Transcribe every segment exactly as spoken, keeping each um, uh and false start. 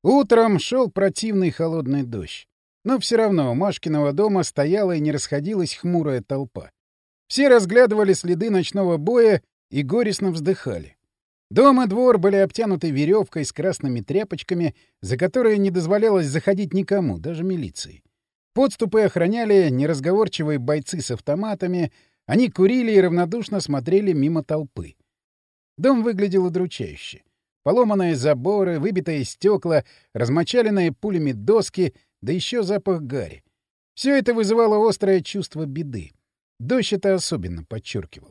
Утром шел противный холодный дождь. Но все равно у Машкиного дома стояла и не расходилась хмурая толпа. Все разглядывали следы ночного боя и горестно вздыхали. Дом и двор были обтянуты веревкой с красными тряпочками, за которые не дозволялось заходить никому, даже милиции. Подступы охраняли неразговорчивые бойцы с автоматами, они курили и равнодушно смотрели мимо толпы. Дом выглядел удручающе. Поломанные заборы, выбитые стекла, размочаленные пулями доски, да еще запах гари. Все это вызывало острое чувство беды. Дождь это особенно подчеркивал.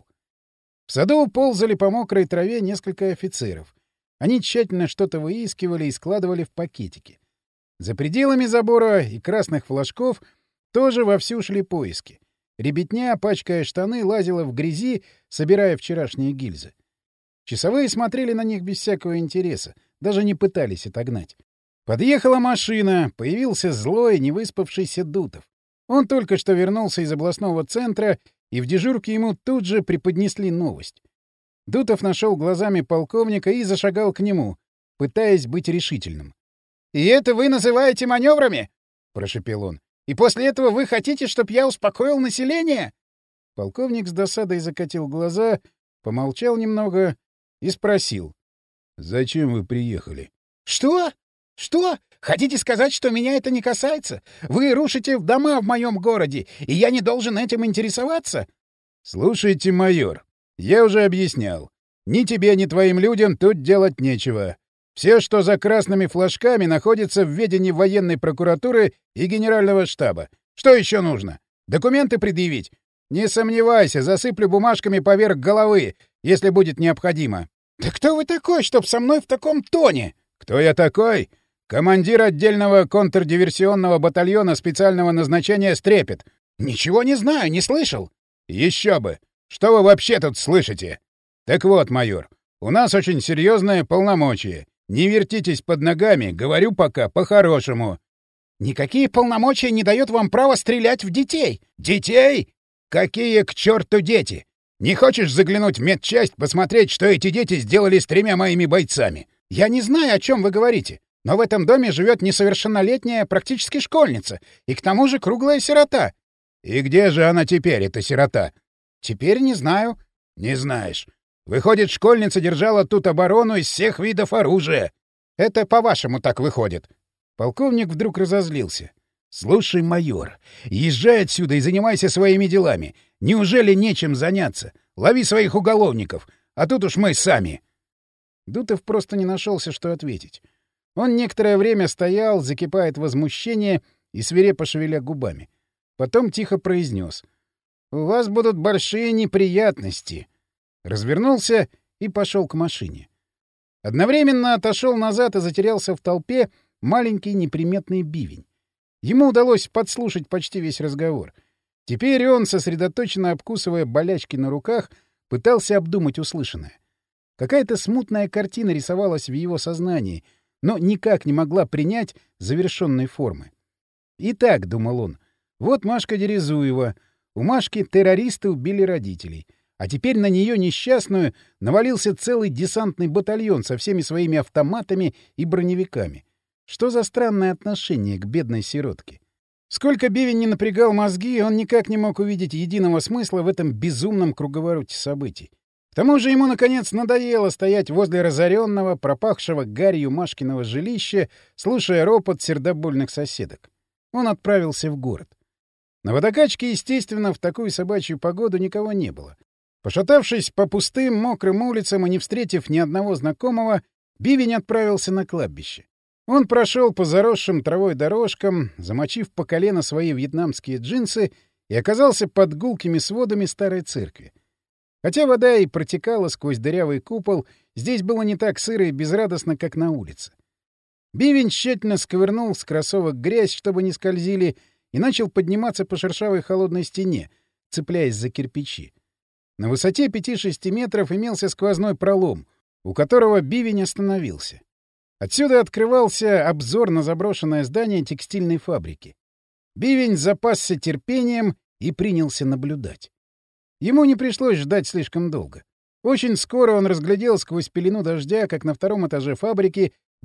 В саду ползали по мокрой траве несколько офицеров. Они тщательно что-то выискивали и складывали в пакетики. За пределами забора и красных флажков тоже вовсю шли поиски. Ребятня, пачкая штаны, лазила в грязи, собирая вчерашние гильзы. Часовые смотрели на них без всякого интереса, даже не пытались отогнать. Подъехала машина, появился злой, невыспавшийся Дутов. Он только что вернулся из областного центра, и в дежурке ему тут же преподнесли новость. Дутов нашел глазами полковника и зашагал к нему, пытаясь быть решительным. — И это вы называете маневрами? — прошепел он. — И после этого вы хотите, чтобы я успокоил население? Полковник с досадой закатил глаза, помолчал немного и спросил. — Зачем вы приехали? — Что? Что? Хотите сказать, что меня это не касается? Вы рушите дома в моем городе, и я не должен этим интересоваться? — Слушайте, майор, я уже объяснял. Ни тебе, ни твоим людям тут делать нечего. Все, что за красными флажками, находится в ведении военной прокуратуры и генерального штаба. Что еще нужно? Документы предъявить? Не сомневайся, засыплю бумажками поверх головы, если будет необходимо. — Да кто вы такой, чтоб со мной в таком тоне? — Кто я такой? Командир отдельного контрдиверсионного батальона специального назначения «Стрепет». — Ничего не знаю, не слышал. — Еще бы! Что вы вообще тут слышите? Так вот, майор, у нас очень серьезное полномочие. Не вертитесь под ногами, говорю пока по-хорошему. — Никакие полномочия не дают вам права стрелять в детей. — Детей? Какие к черту дети? Не хочешь заглянуть в медчасть, посмотреть, что эти дети сделали с тремя моими бойцами? — Я не знаю, о чем вы говорите. Но в этом доме живет несовершеннолетняя, практически школьница, и к тому же круглая сирота. — И где же она теперь, эта сирота? — Теперь не знаю. — Не знаешь. Выходит, школьница держала тут оборону из всех видов оружия. — Это по-вашему так выходит. Полковник вдруг разозлился. — Слушай, майор, езжай отсюда и занимайся своими делами. Неужели нечем заняться? Лови своих уголовников, а тут уж мы сами. Дутов просто не нашелся, что ответить. Он некоторое время стоял, закипая от возмущения и свирепо шевеля губами. Потом тихо произнес: «У вас будут большие неприятности». Развернулся и пошел к машине. Одновременно отошел назад и затерялся в толпе маленький неприметный бивень. Ему удалось подслушать почти весь разговор. Теперь он, сосредоточенно обкусывая болячки на руках, пытался обдумать услышанное. Какая-то смутная картина рисовалась в его сознании, но никак не могла принять завершенной формы. «Итак», — думал он, — «вот Машка Дерезуева. У Машки террористы убили родителей. А теперь на нее несчастную навалился целый десантный батальон со всеми своими автоматами и броневиками. Что за странное отношение к бедной сиротке? Сколько Бивень не напрягал мозги, он никак не мог увидеть единого смысла в этом безумном круговороте событий. К тому же ему, наконец, надоело стоять возле разоренного, пропахшего гарью Машкиного жилища, слушая ропот сердобольных соседок. Он отправился в город. На водокачке, естественно, в такую собачью погоду никого не было. Пошатавшись по пустым, мокрым улицам и не встретив ни одного знакомого, Бивень отправился на кладбище. Он прошел по заросшим травой дорожкам, замочив по колено свои вьетнамские джинсы, и оказался под гулкими сводами старой церкви. Хотя вода и протекала сквозь дырявый купол, здесь было не так сыро и безрадостно, как на улице. Бивень тщательно сковырнул с кроссовок грязь, чтобы не скользили, и начал подниматься по шершавой холодной стене, цепляясь за кирпичи. На высоте пяти-шести метров имелся сквозной пролом, у которого Бивень остановился. Отсюда открывался обзор на заброшенное здание текстильной фабрики. Бивень запасся терпением и принялся наблюдать. Ему не пришлось ждать слишком долго. Очень скоро он разглядел сквозь пелену дождя, как на втором этаже фабрики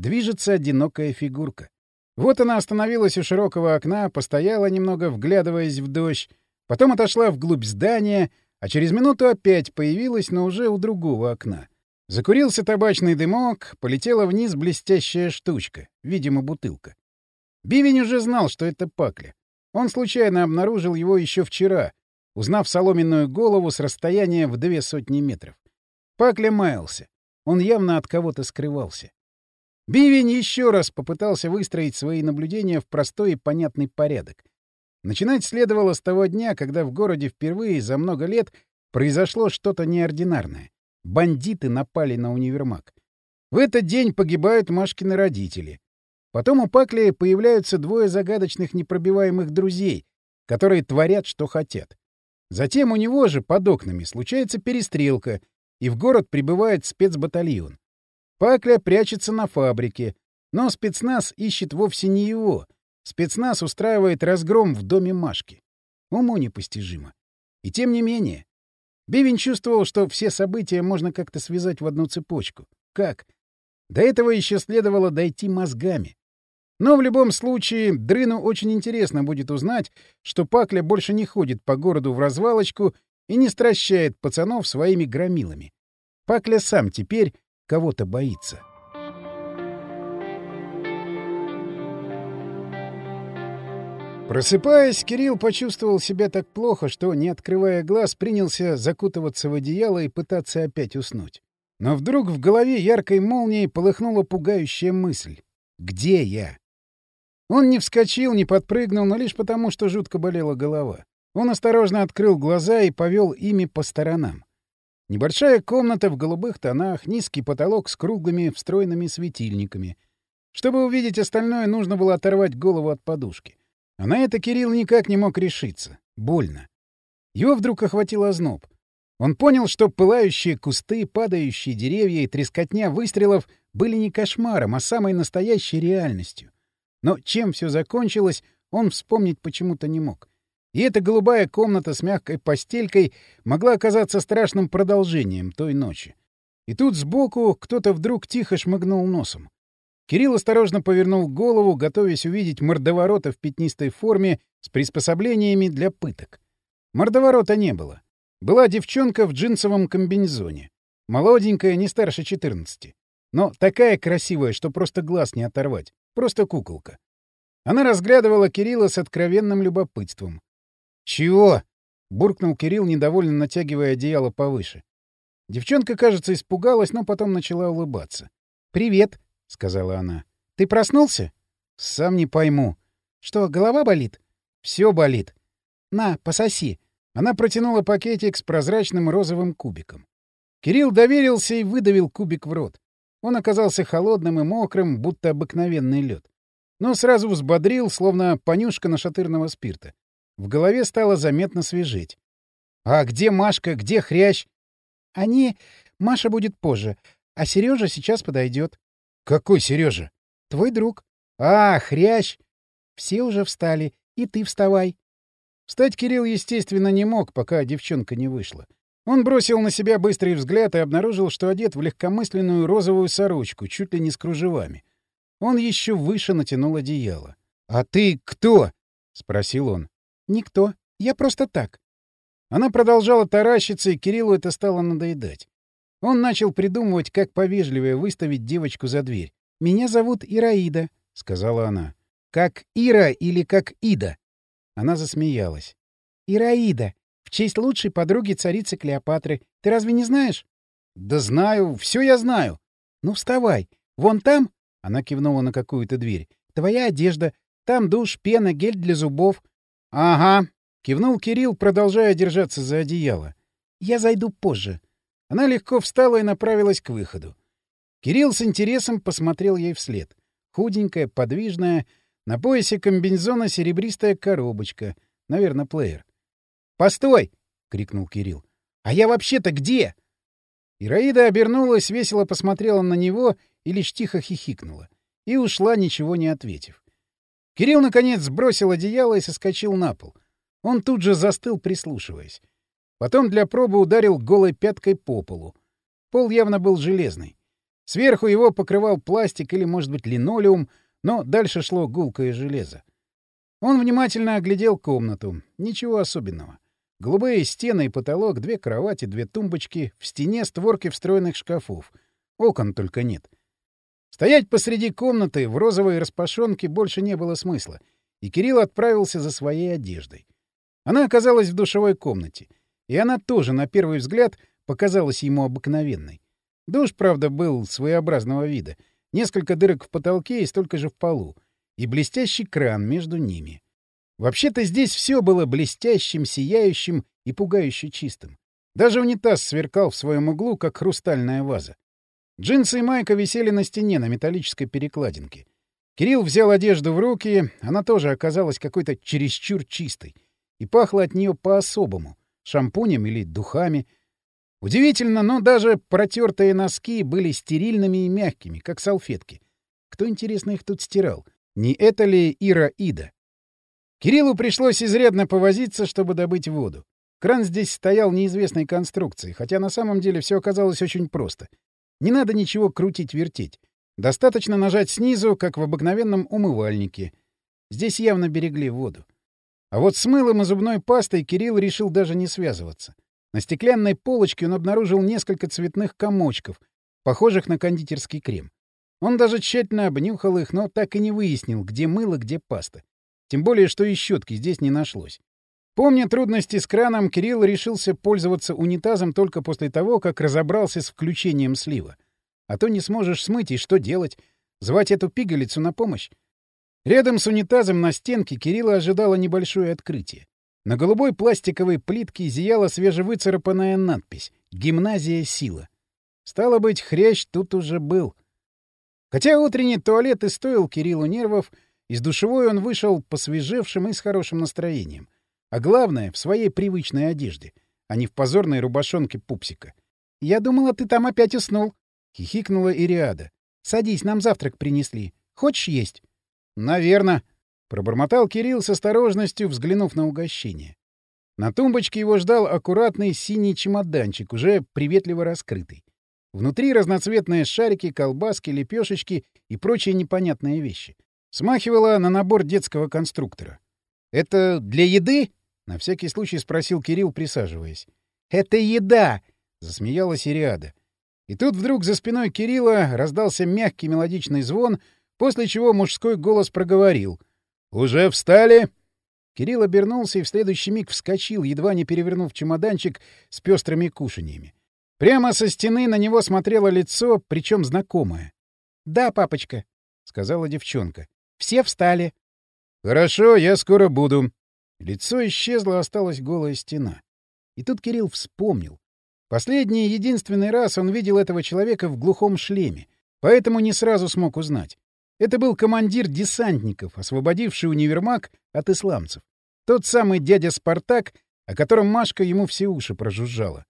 движется одинокая фигурка. Вот она остановилась у широкого окна, постояла немного, вглядываясь в дождь, потом отошла вглубь здания, а через минуту опять появилась, но уже у другого окна. Закурился табачный дымок, полетела вниз блестящая штучка, видимо, бутылка. Бивень уже знал, что это Пакля. Он случайно обнаружил его еще вчера, узнав соломенную голову с расстояния в две сотни метров. Пакля маялся. Он явно от кого-то скрывался. Бивень еще раз попытался выстроить свои наблюдения в простой и понятный порядок. Начинать следовало с того дня, когда в городе впервые за много лет произошло что-то неординарное. Бандиты напали на универмаг. В этот день погибают Машкины родители. Потом у Пакли появляются двое загадочных непробиваемых друзей, которые творят, что хотят. Затем у него же под окнами случается перестрелка, и в город прибывает спецбатальон. Пакля прячется на фабрике, но спецназ ищет вовсе не его. Спецназ устраивает разгром в доме Машки. Уму непостижимо. И тем не менее. Бивень чувствовал, что все события можно как-то связать в одну цепочку. Как? До этого еще следовало дойти мозгами. Но в любом случае Дрыну очень интересно будет узнать, что Пакля больше не ходит по городу в развалочку и не стращает пацанов своими громилами. Пакля сам теперь кого-то боится. Просыпаясь, Кирилл почувствовал себя так плохо, что, не открывая глаз, принялся закутываться в одеяло и пытаться опять уснуть. Но вдруг в голове яркой молнией полыхнула пугающая мысль. «Где я?» Он не вскочил, не подпрыгнул, но лишь потому, что жутко болела голова. Он осторожно открыл глаза и повел ими по сторонам. Небольшая комната в голубых тонах, низкий потолок с круглыми встроенными светильниками. Чтобы увидеть остальное, нужно было оторвать голову от подушки. А на это Кирилл никак не мог решиться. Больно. Его вдруг охватил озноб. Он понял, что пылающие кусты, падающие деревья и трескотня выстрелов были не кошмаром, а самой настоящей реальностью. Но чем все закончилось, он вспомнить почему-то не мог. И эта голубая комната с мягкой постелькой могла оказаться страшным продолжением той ночи. И тут сбоку кто-то вдруг тихо шмыгнул носом. Кирилл осторожно повернул голову, готовясь увидеть мордоворота в пятнистой форме с приспособлениями для пыток. Мордоворота не было. Была девчонка в джинсовом комбинезоне. Молоденькая, не старше четырнадцати. Но такая красивая, что просто глаз не оторвать. Просто куколка. Она разглядывала Кирилла с откровенным любопытством. «Чего?» — буркнул Кирилл, недовольно натягивая одеяло повыше. Девчонка, кажется, испугалась, но потом начала улыбаться. «Привет», — сказала она. «Ты проснулся?» «Сам не пойму». «Что, голова болит?» «Все болит». «На, пососи». Она протянула пакетик с прозрачным розовым кубиком. Кирилл доверился и выдавил кубик в рот. Он оказался холодным и мокрым, будто обыкновенный лед. Но сразу взбодрил, словно понюшка нашатырного спирта. В голове стало заметно свежеть. «А где Машка? Где Хрящ?» «Они... Маша будет позже, а Сережа сейчас подойдет». «Какой Сережа?» «Твой друг». «А, Хрящ!» «Все уже встали, и ты вставай». Встать Кирилл, естественно, не мог, пока девчонка не вышла. Он бросил на себя быстрый взгляд и обнаружил, что одет в легкомысленную розовую сорочку, чуть ли не с кружевами. Он еще выше натянул одеяло. «А ты кто?» — спросил он. «Никто. Я просто так». Она продолжала таращиться, и Кириллу это стало надоедать. Он начал придумывать, как повежливее выставить девочку за дверь. «Меня зовут Ираида», — сказала она. «Как Ира или как Ида?» Она засмеялась. «Ираида. В честь лучшей подруги царицы Клеопатры. Ты разве не знаешь?» «Да знаю. Все я знаю». «Ну, вставай. Вон там...» — она кивнула на какую-то дверь. «Твоя одежда. Там душ, пена, гель для зубов». «Ага», — кивнул Кирилл, продолжая держаться за одеяло. «Я зайду позже». Она легко встала и направилась к выходу. Кирилл с интересом посмотрел ей вслед. Худенькая, подвижная, на поясе комбинезона серебристая коробочка. Наверное, плеер. «Постой!» — крикнул Кирилл. «А я вообще-то где?» Ираида обернулась, весело посмотрела на него и лишь тихо хихикнула. И ушла, ничего не ответив. Кирилл, наконец, сбросил одеяло и соскочил на пол. Он тут же застыл, прислушиваясь. Потом для пробы ударил голой пяткой по полу. Пол явно был железный. Сверху его покрывал пластик или, может быть, линолеум, но дальше шло гулкое железо. Он внимательно оглядел комнату. Ничего особенного. Голубые стены и потолок, две кровати, две тумбочки, в стене створки встроенных шкафов. Окон только нет. Стоять посреди комнаты в розовой распашонке больше не было смысла, и Кирилл отправился за своей одеждой. Она оказалась в душевой комнате, и она тоже, на первый взгляд, показалась ему обыкновенной. Душ, правда, был своеобразного вида. Несколько дырок в потолке и столько же в полу. И блестящий кран между ними. Вообще-то здесь все было блестящим, сияющим и пугающе чистым. Даже унитаз сверкал в своем углу, как хрустальная ваза. Джинсы и майка висели на стене на металлической перекладинке. Кирилл взял одежду в руки, она тоже оказалась какой-то чересчур чистой. И пахла от нее по-особому — шампунем или духами. Удивительно, но даже протертые носки были стерильными и мягкими, как салфетки. Кто, интересно, их тут стирал? Не это ли Ира Ида? Кириллу пришлось изрядно повозиться, чтобы добыть воду. Кран здесь стоял неизвестной конструкции, хотя на самом деле все оказалось очень просто. Не надо ничего крутить-вертеть. Достаточно нажать снизу, как в обыкновенном умывальнике. Здесь явно берегли воду. А вот с мылом и зубной пастой Кирилл решил даже не связываться. На стеклянной полочке он обнаружил несколько цветных комочков, похожих на кондитерский крем. Он даже тщательно обнюхал их, но так и не выяснил, где мыло, где паста. Тем более, что и щетки здесь не нашлось. Помня трудности с краном, Кирилл решился пользоваться унитазом только после того, как разобрался с включением слива. А то не сможешь смыть, и что делать? Звать эту пигалицу на помощь? Рядом с унитазом на стенке Кирилла ожидало небольшое открытие. На голубой пластиковой плитке зияла свежевыцарапанная надпись «Гимназия Сила». Стало быть, хрящ тут уже был. Хотя утренний туалет и стоил Кириллу нервов, из душевой он вышел посвежевшим и с хорошим настроением. А главное, в своей привычной одежде, а не в позорной рубашонке пупсика. «Я думала, ты там опять уснул», — хихикнула Ириада. «Садись, нам завтрак принесли. Хочешь есть?» «Наверно», — пробормотал Кирилл с осторожностью, взглянув на угощение. На тумбочке его ждал аккуратный синий чемоданчик, уже приветливо раскрытый. Внутри разноцветные шарики, колбаски, лепешечки и прочие непонятные вещи. Смахивало на набор детского конструктора. «Это для еды?» — на всякий случай спросил Кирилл, присаживаясь. «Это еда!» — засмеялась Ириада. И тут вдруг за спиной Кирилла раздался мягкий мелодичный звон, после чего мужской голос проговорил. «Уже встали?» Кирилл обернулся и в следующий миг вскочил, едва не перевернув чемоданчик с пестрыми кушаньями. Прямо со стены на него смотрело лицо, причем знакомое. «Да, папочка», — сказала девчонка. «Все встали». «Хорошо, я скоро буду». Лицо исчезло, осталась голая стена. И тут Кирилл вспомнил. Последний и единственный раз он видел этого человека в глухом шлеме, поэтому не сразу смог узнать. Это был командир десантников, освободивший универмаг от исламцев. Тот самый дядя Спартак, о котором Машка ему все уши прожужжала.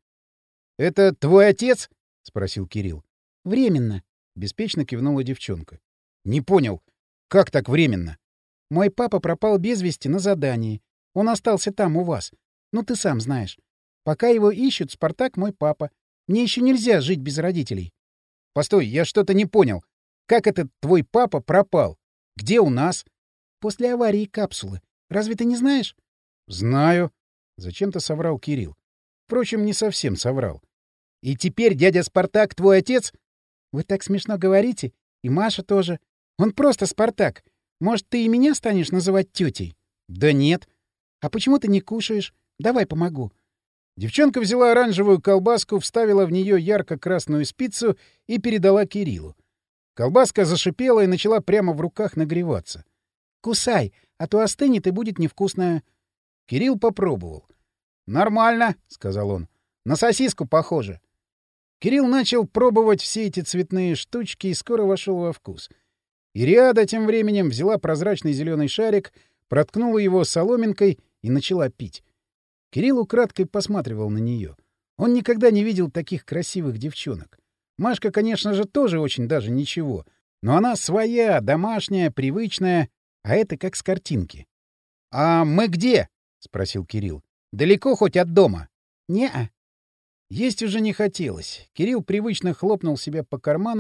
«Это твой отец?» — спросил Кирилл. «Временно», — беспечно кивнула девчонка. «Не понял. Как так временно?» «Мой папа пропал без вести на задании. Он остался там, у вас. Ну, ты сам знаешь. Пока его ищут, Спартак мой папа. Мне еще нельзя жить без родителей». «Постой, я что-то не понял. Как этот твой папа пропал? Где у нас?» «После аварии капсулы. Разве ты не знаешь?» «Знаю», — зачем-то соврал Кирилл. Впрочем, не совсем соврал. «И теперь дядя Спартак твой отец?» «Вы так смешно говорите. И Маша тоже. Он просто Спартак. Может, ты и меня станешь называть тетей?» «Да нет». «А почему ты не кушаешь? Давай помогу». Девчонка взяла оранжевую колбаску, вставила в нее ярко-красную спицу и передала Кириллу. Колбаска зашипела и начала прямо в руках нагреваться. «Кусай, а то остынет и будет невкусная». Кирилл попробовал. «Нормально», — сказал он. «На сосиску похоже». Кирилл начал пробовать все эти цветные штучки и скоро вошел во вкус. Ириада тем временем взяла прозрачный зеленый шарик, проткнула его соломинкой и начала пить. Кирилл украдкой посматривал на нее. Он никогда не видел таких красивых девчонок. Машка, конечно же, тоже очень даже ничего, но она своя, домашняя, привычная, а это как с картинки. — А мы где? — спросил Кирилл. — Далеко хоть от дома? — Не-а. Есть уже не хотелось. Кирилл привычно хлопнул себя по карманам,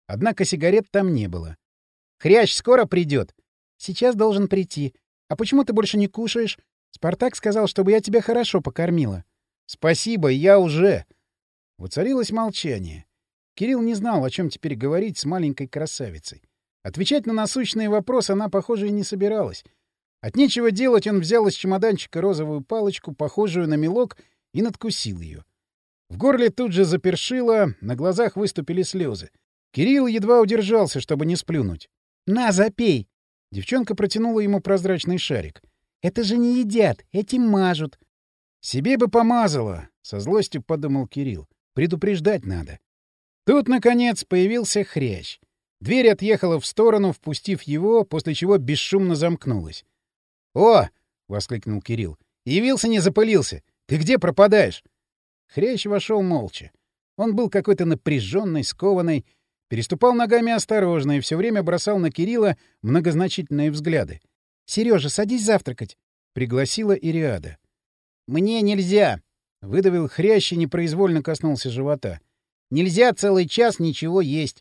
Однако сигарет там не было. «Хрящ скоро придет?» «Сейчас должен прийти. А почему ты больше не кушаешь? Спартак сказал, чтобы я тебя хорошо покормила». «Спасибо, я уже...» Воцарилось молчание. Кирилл не знал, о чем теперь говорить с маленькой красавицей. Отвечать на насущные вопросы она, похоже, и не собиралась. От нечего делать он взял из чемоданчика розовую палочку, похожую на мелок, и надкусил ее. В горле тут же запершило, на глазах выступили слезы. Кирилл едва удержался, чтобы не сплюнуть. «На, запей!» Девчонка протянула ему прозрачный шарик. «Это же не едят, этим мажут». «Себе бы помазала», — со злостью подумал Кирилл. «Предупреждать надо». Тут, наконец, появился хрящ. Дверь отъехала в сторону, впустив его, после чего бесшумно замкнулась. «О!» — воскликнул Кирилл. «Явился, не запылился. Ты где пропадаешь?» Хрящ вошел молча. Он был какой-то напряженный, скованный, переступал ногами осторожно и все время бросал на Кирилла многозначительные взгляды. «Сережа, садись завтракать», — пригласила Ириада. «Мне нельзя!» — выдавил хрящ и непроизвольно коснулся живота. «Нельзя целый час ничего есть!»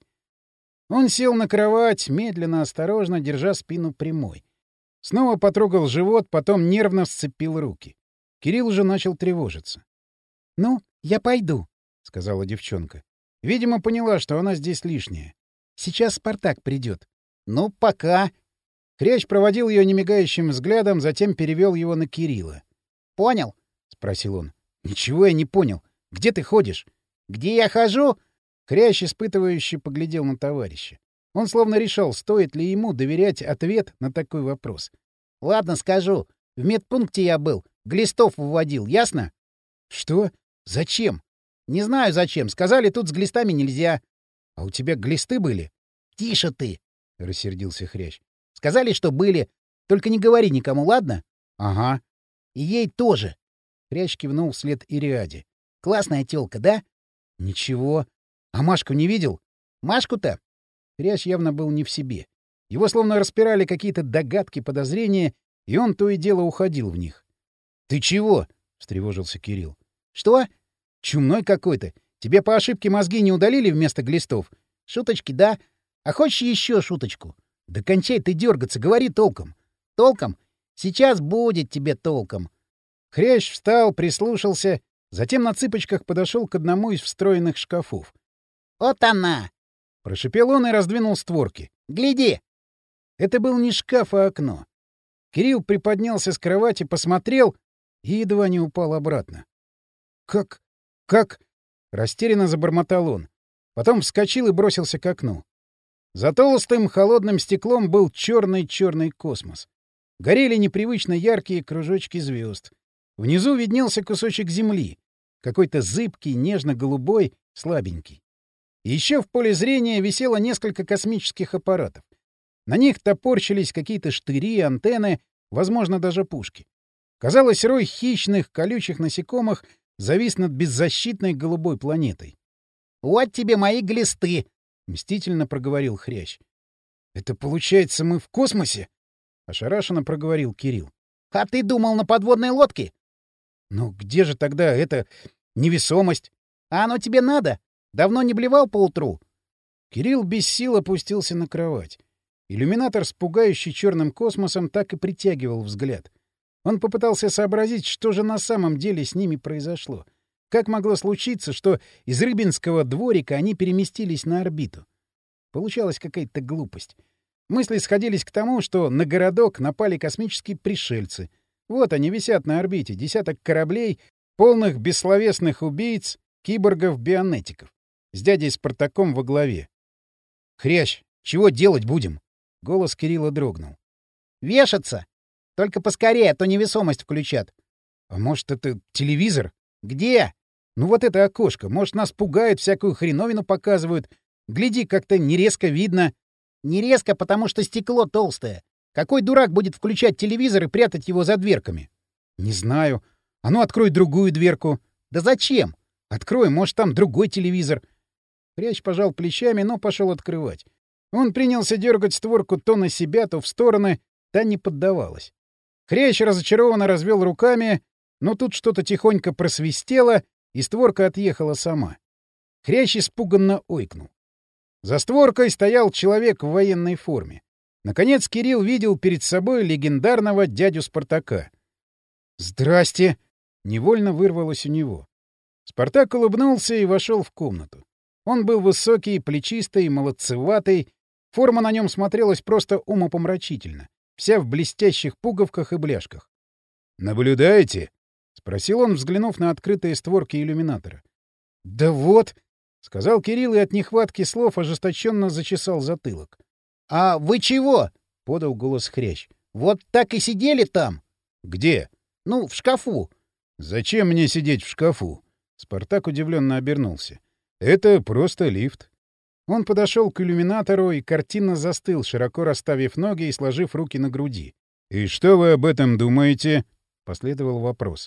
Он сел на кровать, медленно, осторожно, держа спину прямой. Снова потрогал живот, потом нервно сцепил руки. Кирилл уже начал тревожиться. — Ну, я пойду, — сказала девчонка. Видимо, поняла, что она здесь лишняя. Сейчас Спартак придет. — Ну, пока. Хрящ проводил ее немигающим взглядом, затем перевел его на Кирилла. — Понял? — спросил он. — Ничего я не понял. Где ты ходишь? — Где я хожу? Хрящ испытывающе поглядел на товарища. Он словно решал, стоит ли ему доверять ответ на такой вопрос. — Ладно, скажу. В медпункте я был. Глистов выводил, ясно? — Что? Зачем? — Не знаю, зачем. Сказали, тут с глистами нельзя. — А у тебя глисты были? — Тише ты! — рассердился Хрящ. — Сказали, что были. Только не говори никому, ладно? — Ага. — И ей тоже. Хрящ кивнул вслед Ириаде. — Классная тёлка, да? — Ничего. А Машку не видел? — Машку-то? Хрящ явно был не в себе. Его словно распирали какие-то догадки, подозрения, и он то и дело уходил в них. — Ты чего? — встревожился Кирилл. — Что? — Чумной какой-то. Тебе по ошибке мозги не удалили вместо глистов? — Шуточки, да. А хочешь еще шуточку? — Да кончай ты дергаться, говори толком. — Толком? Сейчас будет тебе толком. Хрящ встал, прислушался, затем на цыпочках подошел к одному из встроенных шкафов. — Вот она! — прошипел он и раздвинул створки. — Гляди! Это был не шкаф, а окно. Кирилл приподнялся с кровати, посмотрел и едва не упал обратно. — Как? Как? — растерянно забормотал он. Потом вскочил и бросился к окну. За толстым холодным стеклом был черный-черный космос. Горели непривычно яркие кружочки звезд. Внизу виднелся кусочек земли, какой-то зыбкий, нежно-голубой, слабенький. Еще в поле зрения висело несколько космических аппаратов. На них топорщились какие-то штыри, антенны, возможно, даже пушки. Казалось, рой хищных, колючих насекомых завис над беззащитной голубой планетой. — Вот тебе мои глисты! — мстительно проговорил Хрящ. — Это получается, мы в космосе? — ошарашенно проговорил Кирилл. — А ты думал на подводной лодке? — Ну где же тогда эта невесомость? — А оно тебе надо? Давно не блевал поутру? Кирилл без сил опустился на кровать. Иллюминатор с пугающий черным космосом так и притягивал взгляд. Он попытался сообразить, что же на самом деле с ними произошло. Как могло случиться, что из Рыбинского дворика они переместились на орбиту? Получалась какая-то глупость. Мысли сходились к тому, что на городок напали космические пришельцы. Вот они висят на орбите, десяток кораблей, полных бессловесных убийц, киборгов-бионетиков, с дядей Спартаком во главе. — Хрящ, чего делать будем? — голос Кирилла дрогнул. — Вешаться! Только поскорее, а то невесомость включат. — А может, это телевизор? — Где? — Ну вот это окошко. Может, нас пугают, всякую хреновину показывают. Гляди, как-то не резко видно. — Не резко, потому что стекло толстое. Какой дурак будет включать телевизор и прятать его за дверками? — Не знаю. А ну, открой другую дверку. — Да зачем? — Открой, может, там другой телевизор. Хрящ пожал плечами, но пошел открывать. Он принялся дергать створку то на себя, то в стороны, та не поддавалась. Хрящ разочарованно развел руками, но тут что-то тихонько просвистело, и створка отъехала сама. Хрящ испуганно ойкнул. За створкой стоял человек в военной форме. Наконец Кирилл видел перед собой легендарного дядю Спартака. «Здрасте!» — невольно вырвалось у него. Спартак улыбнулся и вошел в комнату. Он был высокий, плечистый, молодцеватый. Форма на нем смотрелась просто умопомрачительно, вся в блестящих пуговках и бляшках. «Наблюдаете?» — спросил он, взглянув на открытые створки иллюминатора. «Да вот!» — сказал Кирилл и от нехватки слов ожесточенно зачесал затылок. «А вы чего?» — подал голос Хрящ. «Вот так и сидели там?» «Где?» «Ну, в шкафу». «Зачем мне сидеть в шкафу?» Спартак удивленно обернулся. «Это просто лифт». Он подошел к иллюминатору и картинно застыл, широко расставив ноги и сложив руки на груди. «И что вы об этом думаете?» — последовал вопрос.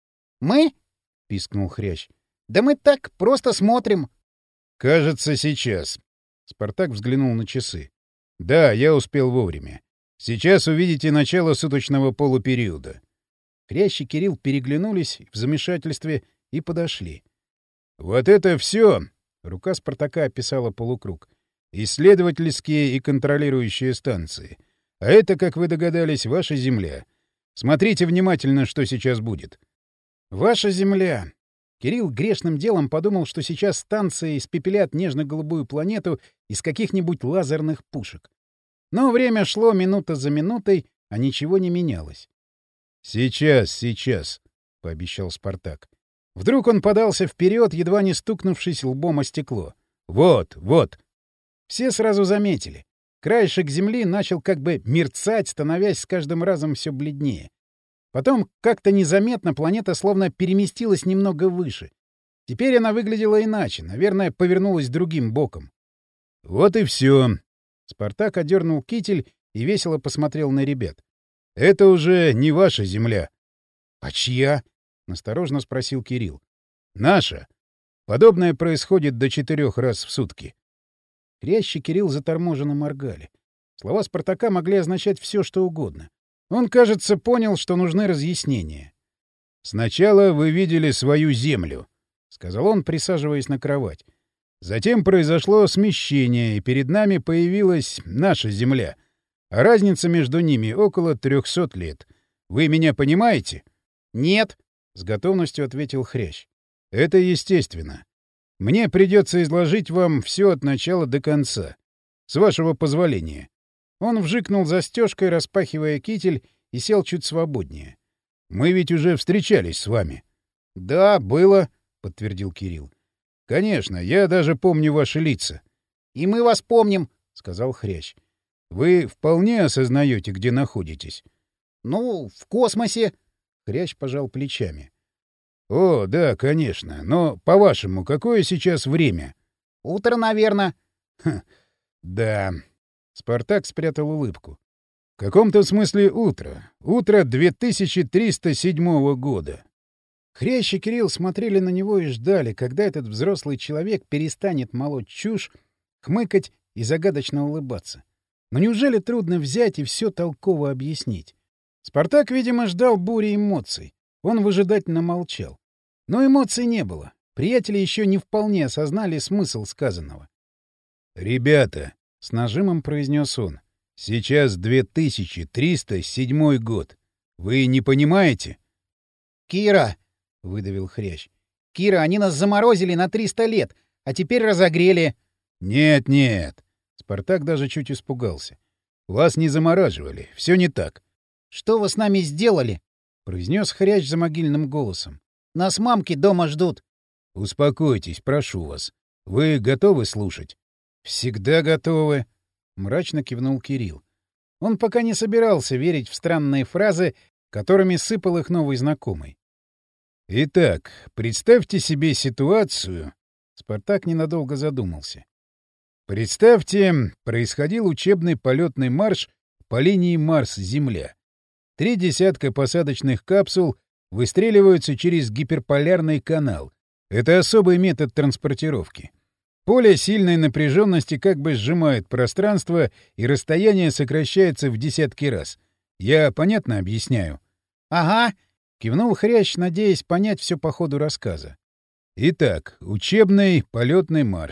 «Мы?» — пискнул Хрящ. «Да мы так просто смотрим». «Кажется, сейчас». Спартак взглянул на часы. «Да, я успел вовремя. Сейчас увидите начало суточного полупериода». Хрящ и Кирилл переглянулись в замешательстве и подошли. «Вот это все!» — рука Спартака описала полукруг. «Исследовательские и контролирующие станции. А это, как вы догадались, ваша Земля. Смотрите внимательно, что сейчас будет». «Ваша Земля». Кирилл грешным делом подумал, что сейчас станции испепелят нежно-голубую планету из каких-нибудь лазерных пушек. Но время шло минута за минутой, а ничего не менялось. «Сейчас, сейчас», — пообещал Спартак. Вдруг он подался вперед, едва не стукнувшись лбом о стекло. «Вот, вот!» Все сразу заметили. Краешек земли начал как бы мерцать, становясь с каждым разом все бледнее. Потом как-то незаметно планета словно переместилась немного выше. Теперь она выглядела иначе, наверное, повернулась другим боком. «Вот и все!» Спартак одернул китель и весело посмотрел на ребят. «Это уже не ваша земля». «А чья?» — насторожно спросил Кирилл. «Наша. Подобное происходит до четырех раз в сутки». Хрящ и Кирилл заторможенно моргали. Слова Спартака могли означать все, что угодно. Он, кажется, понял, что нужны разъяснения. «Сначала вы видели свою землю», — сказал он, присаживаясь на кровать. «Затем произошло смещение, и перед нами появилась наша земля. А разница между ними около трехсот лет. Вы меня понимаете?» «Нет», — с готовностью ответил Хрящ. «Это естественно. Мне придется изложить вам все от начала до конца. С вашего позволения». Он вжикнул застежкой, распахивая китель, и сел чуть свободнее. «Мы ведь уже встречались с вами». «Да, было», — подтвердил Кирилл. «Конечно, я даже помню ваши лица». «И мы вас помним», — сказал Хрящ. «Вы вполне осознаете, где находитесь?» «Ну, в космосе», — Хрящ пожал плечами. «О, да, конечно. Но, по-вашему, какое сейчас время?» «Утро, наверное». «Хм, да». Спартак спрятал улыбку. «В каком-то смысле утро. Утро две тысячи триста седьмого года». Хрящ и Кирилл смотрели на него и ждали, когда этот взрослый человек перестанет молоть чушь, хмыкать и загадочно улыбаться. Но неужели трудно взять и все толково объяснить? Спартак, видимо, ждал бури эмоций. Он выжидательно молчал. Но эмоций не было. Приятели еще не вполне осознали смысл сказанного. «Ребята», — с нажимом произнес он, — «сейчас две тысячи триста седьмой год. Вы не понимаете?» «Кира», — выдавил Хрящ. «Кира, они нас заморозили на триста лет, а теперь разогрели». «Нет, нет». Спартак даже чуть испугался. «Вас не замораживали. Все не так». «Что вы с нами сделали?» — произнес Хрящ за могильным голосом. «Нас мамки дома ждут». «Успокойтесь, прошу вас. Вы готовы слушать?» «Всегда готовы», — мрачно кивнул Кирилл. Он пока не собирался верить в странные фразы, которыми сыпал их новый знакомый. «Итак, представьте себе ситуацию...» Спартак ненадолго задумался. «Представьте, происходил учебный полетный марш по линии Марс-Земля. Три десятка посадочных капсул выстреливаются через гиперполярный канал. Это особый метод транспортировки. Поле сильной напряженности как бы сжимает пространство, и расстояние сокращается в десятки раз. Я понятно объясняю?» «Ага», — кивнул Хрящ, надеясь понять все по ходу рассказа. «Итак, учебный полетный марш.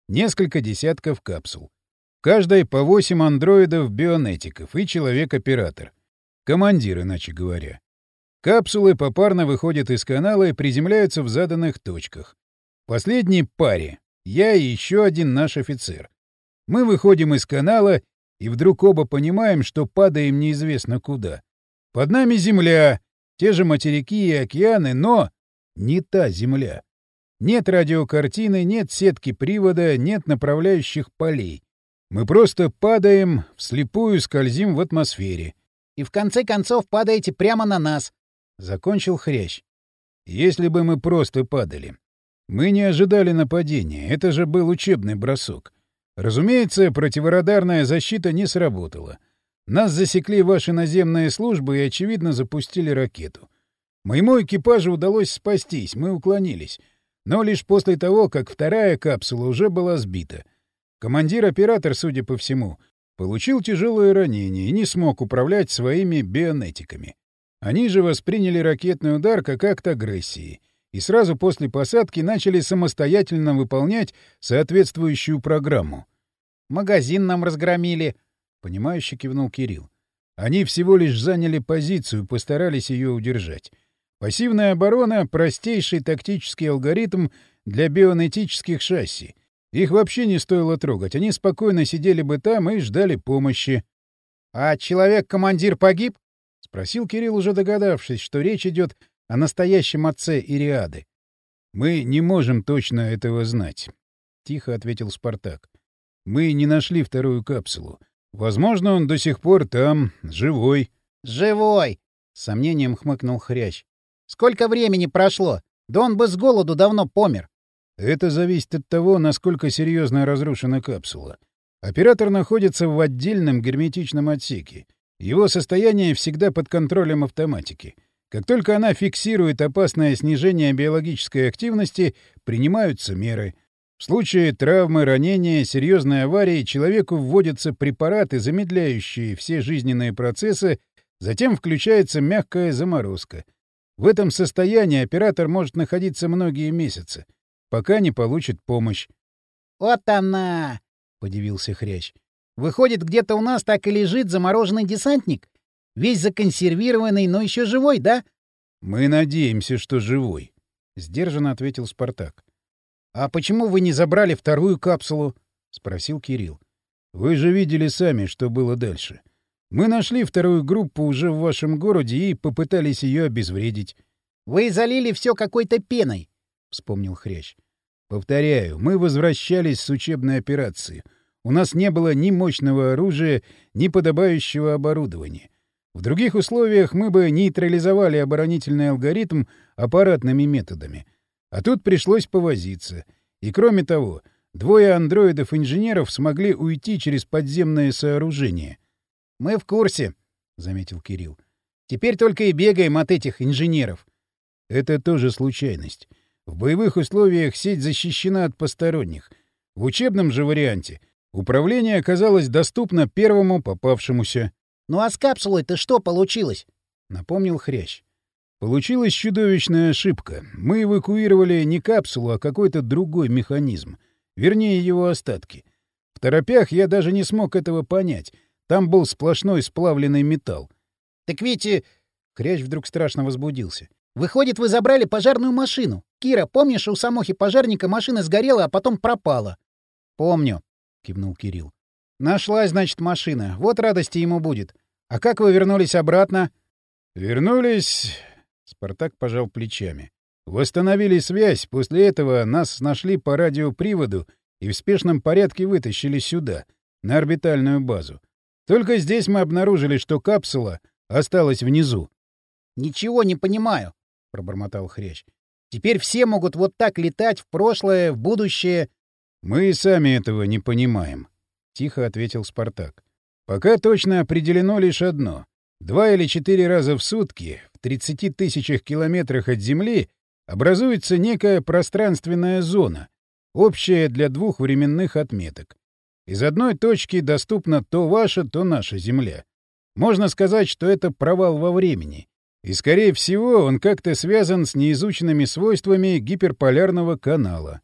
несколько десятков капсул. В каждой по восемь андроидов-бионетиков и человек-оператор. Командир, иначе говоря. Капсулы попарно выходят из канала и приземляются в заданных точках. В последней паре я и еще один наш офицер. Мы выходим из канала и вдруг оба понимаем, что падаем неизвестно куда. Под нами Земля, те же материки и океаны, но не та Земля. Нет радиокартины, нет сетки привода, нет направляющих полей. Мы просто падаем, вслепую скользим в атмосфере. — И в конце концов падаете прямо на нас, — закончил Хрящ. Если бы мы просто падали. Мы не ожидали нападения, это же был учебный бросок. Разумеется, противорадарная защита не сработала. Нас засекли ваши наземные службы и, очевидно, запустили ракету. Моему экипажу удалось спастись, мы уклонились. Но лишь после того, как вторая капсула уже была сбита. Командир-оператор, судя по всему, получил тяжелое ранение и не смог управлять своими бионетиками. Они же восприняли ракетный удар как акт агрессии и сразу после посадки начали самостоятельно выполнять соответствующую программу. «Магазин нам разгромили», — понимающе кивнул Кирилл. «Они всего лишь заняли позицию, постарались ее удержать. Пассивная оборона — простейший тактический алгоритм для бионетических шасси. Их вообще не стоило трогать, они спокойно сидели бы там и ждали помощи». «А человек-командир погиб?» — спросил Кирилл, уже догадавшись, что речь идет о настоящем отце Ириады. «Мы не можем точно этого знать», — тихо ответил Спартак. «Мы не нашли вторую капсулу. Возможно, он до сих пор там, живой». «Живой!» — с сомнением хмыкнул Хрящ. «Сколько времени прошло? Да он бы с голоду давно помер». «Это зависит от того, насколько серьезно разрушена капсула. Оператор находится в отдельном герметичном отсеке. Его состояние всегда под контролем автоматики. Как только она фиксирует опасное снижение биологической активности, принимаются меры. В случае травмы, ранения, серьезной аварии человеку вводятся препараты, замедляющие все жизненные процессы, затем включается мягкая заморозка. В этом состоянии оператор может находиться многие месяцы, пока не получит помощь. — Вот она! — подивился Хрящ. — Выходит, где-то у нас так и лежит замороженный десантник? Весь законсервированный, но еще живой, да? — Мы надеемся, что живой, — сдержанно ответил Спартак. — А почему вы не забрали вторую капсулу? — спросил Кирилл. — Вы же видели сами, что было дальше. Мы нашли вторую группу уже в вашем городе и попытались ее обезвредить. — Вы залили все какой-то пеной, — вспомнил Хрящ. — Повторяю, мы возвращались с учебной операции. У нас не было ни мощного оружия, ни подобающего оборудования. В других условиях мы бы нейтрализовали оборонительный алгоритм аппаратными методами. А тут пришлось повозиться. И кроме того, двое андроидов-инженеров смогли уйти через подземное сооружение. — Мы в курсе, — заметил Кирилл. — Теперь только и бегаем от этих инженеров. — Это тоже случайность. В боевых условиях сеть защищена от посторонних. В учебном же варианте управление оказалось доступно первому попавшемуся. — Ну а с капсулой-то что получилось? — напомнил Хрящ. Получилась чудовищная ошибка. Мы эвакуировали не капсулу, а какой-то другой механизм. Вернее, его остатки. В торопях я даже не смог этого понять. Там был сплошной сплавленный металл. — Так ведь... Хрящ вдруг страшно возбудился. — Выходит, вы забрали пожарную машину. Кира, помнишь, у Самохи пожарника машина сгорела, а потом пропала? — Помню, — кивнул Кирилл. — Нашлась, значит, машина. Вот радости ему будет. А как вы вернулись обратно? — Вернулись... Спартак пожал плечами. Восстановили связь. После этого нас нашли по радиоприводу и в спешном порядке вытащили сюда, на орбитальную базу. Только здесь мы обнаружили, что капсула осталась внизу. — Ничего не понимаю, — пробормотал Хрящ. — Теперь все могут вот так летать в прошлое, в будущее. — Мы и сами этого не понимаем, — тихо ответил Спартак. — Пока точно определено лишь одно. Два или четыре раза в сутки в тридцати тысячах километрах от Земли образуется некая пространственная зона, общая для двух временных отметок. Из одной точки доступна то ваша, то наша Земля. Можно сказать, что это провал во времени. И, скорее всего, он как-то связан с неизученными свойствами гиперполярного канала.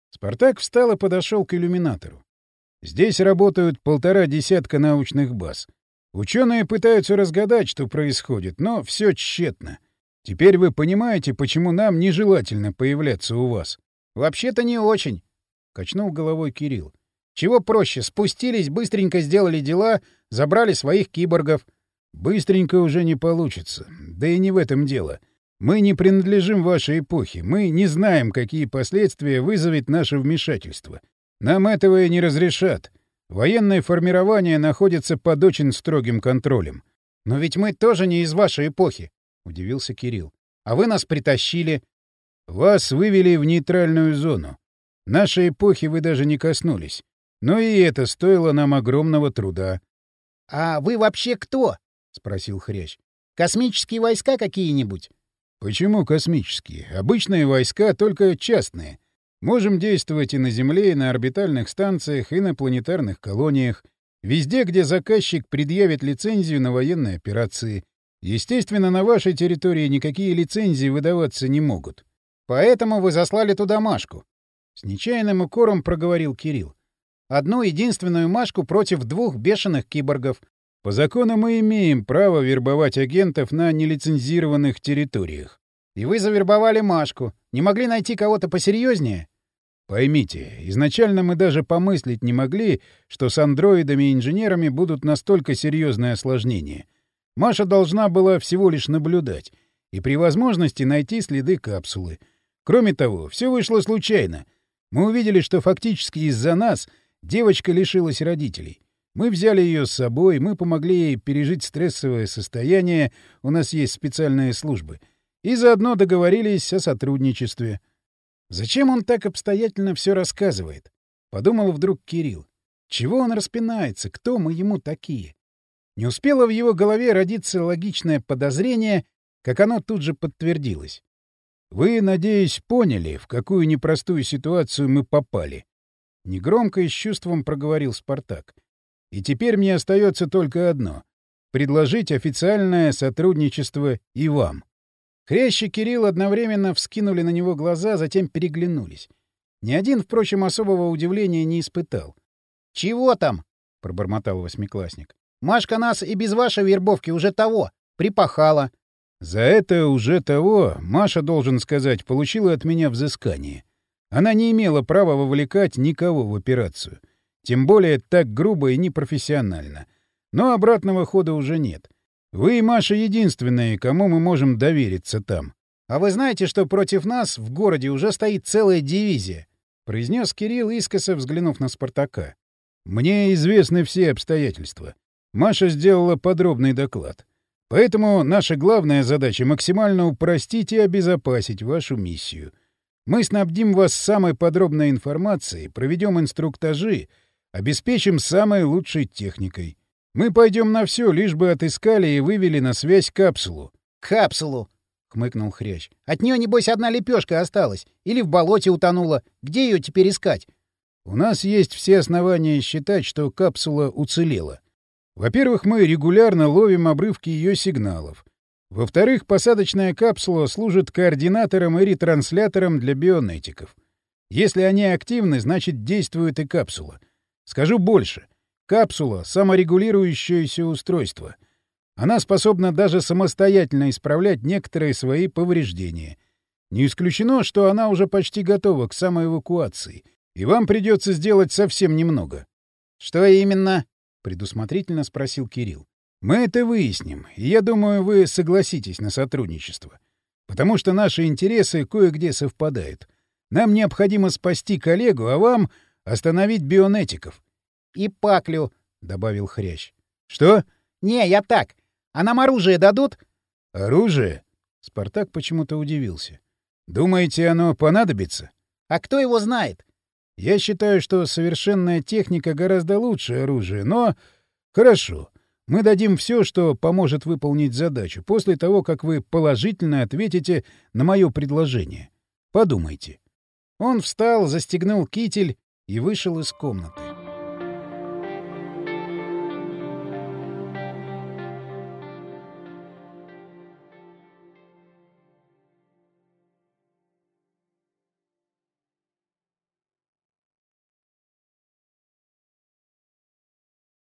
Спартак встал и подошел к иллюминатору. Здесь работают полтора десятка научных баз. Ученые пытаются разгадать, что происходит, но все тщетно. Теперь вы понимаете, почему нам нежелательно появляться у вас? — Вообще-то не очень, — качнул головой Кирилл. — Чего проще, спустились, быстренько сделали дела, забрали своих киборгов. — Быстренько уже не получится. Да и не в этом дело. Мы не принадлежим вашей эпохе. Мы не знаем, какие последствия вызовет наше вмешательство. Нам этого и не разрешат. Военное формирование находится под очень строгим контролем. — Но ведь мы тоже не из вашей эпохи, — удивился Кирилл. — А вы нас притащили. — Вас вывели в нейтральную зону. Нашей эпохи вы даже не коснулись. Но и это стоило нам огромного труда. — А вы вообще кто? — спросил Хрящ. — Космические войска какие-нибудь? — Почему космические? Обычные войска, только частные. Можем действовать и на Земле, и на орбитальных станциях, и на планетарных колониях. Везде, где заказчик предъявит лицензию на военные операции. Естественно, на вашей территории никакие лицензии выдаваться не могут. Поэтому вы заслали туда Машку. С нечаянным укором проговорил Кирилл. Одну единственную Машку против двух бешеных киборгов. По закону мы имеем право вербовать агентов на нелицензированных территориях. И вы завербовали Машку. Не могли найти кого-то посерьезнее? Поймите, изначально мы даже помыслить не могли, что с андроидами и инженерами будут настолько серьезные осложнения. Маша должна была всего лишь наблюдать и при возможности найти следы капсулы. Кроме того, все вышло случайно. Мы увидели, что фактически из-за нас девочка лишилась родителей. Мы взяли ее с собой, мы помогли ей пережить стрессовое состояние, у нас есть специальные службы, и заодно договорились о сотрудничестве. Зачем он так обстоятельно все рассказывает? Подумал вдруг Кирилл. Чего он распинается? Кто мы ему такие? Не успело в его голове родиться логичное подозрение, как оно тут же подтвердилось. Вы, надеюсь, поняли, в какую непростую ситуацию мы попали. Негромко и с чувством проговорил Спартак. И теперь мне остается только одно — предложить официальное сотрудничество и вам. Хрящ и Кирилл одновременно вскинули на него глаза, затем переглянулись. Ни один, впрочем, особого удивления не испытал. — Чего там? — пробормотал восьмиклассник. — Машка нас и без вашей вербовки уже того, припахала. — За это уже того, Маша, должен сказать, получила от меня взыскание. Она не имела права вовлекать никого в операцию. Тем более так грубо и непрофессионально. Но обратного хода уже нет. Вы и Маша единственные, кому мы можем довериться там. — А вы знаете, что против нас в городе уже стоит целая дивизия? — произнес Кирилл, искоса взглянув на Спартака. — Мне известны все обстоятельства. Маша сделала подробный доклад. Поэтому наша главная задача — максимально упростить и обезопасить вашу миссию. Мы снабдим вас самой подробной информацией, проведем инструктажи, обеспечим самой лучшей техникой. Мы пойдем на все, лишь бы отыскали и вывели на связь капсулу. — Капсулу! — хмыкнул Хрящ. — От нее, небось, одна лепешка осталась. Или в болоте утонула. Где ее теперь искать? — У нас есть все основания считать, что капсула уцелела. Во-первых, мы регулярно ловим обрывки ее сигналов. Во-вторых, посадочная капсула служит координатором и ретранслятором для бионетиков. Если они активны, значит, действует и капсула. Скажу больше. Капсула — саморегулирующееся устройство. Она способна даже самостоятельно исправлять некоторые свои повреждения. Не исключено, что она уже почти готова к самоэвакуации, и вам придется сделать совсем немного. — Что именно? — предусмотрительно спросил Кирилл. — Мы это выясним, и я думаю, вы согласитесь на сотрудничество. Потому что наши интересы кое-где совпадают. Нам необходимо спасти коллегу, а вам — остановить бионетиков. — И Паклю, — добавил Хрящ. — Что? — Не, я так. А нам оружие дадут? — Оружие? Спартак почему-то удивился. — Думаете, оно понадобится? — А кто его знает? — Я считаю, что совершенная техника гораздо лучше оружия, но... Хорошо. Мы дадим все, что поможет выполнить задачу, после того, как вы положительно ответите на мое предложение. Подумайте. Он встал, застегнул китель и вышел из комнаты.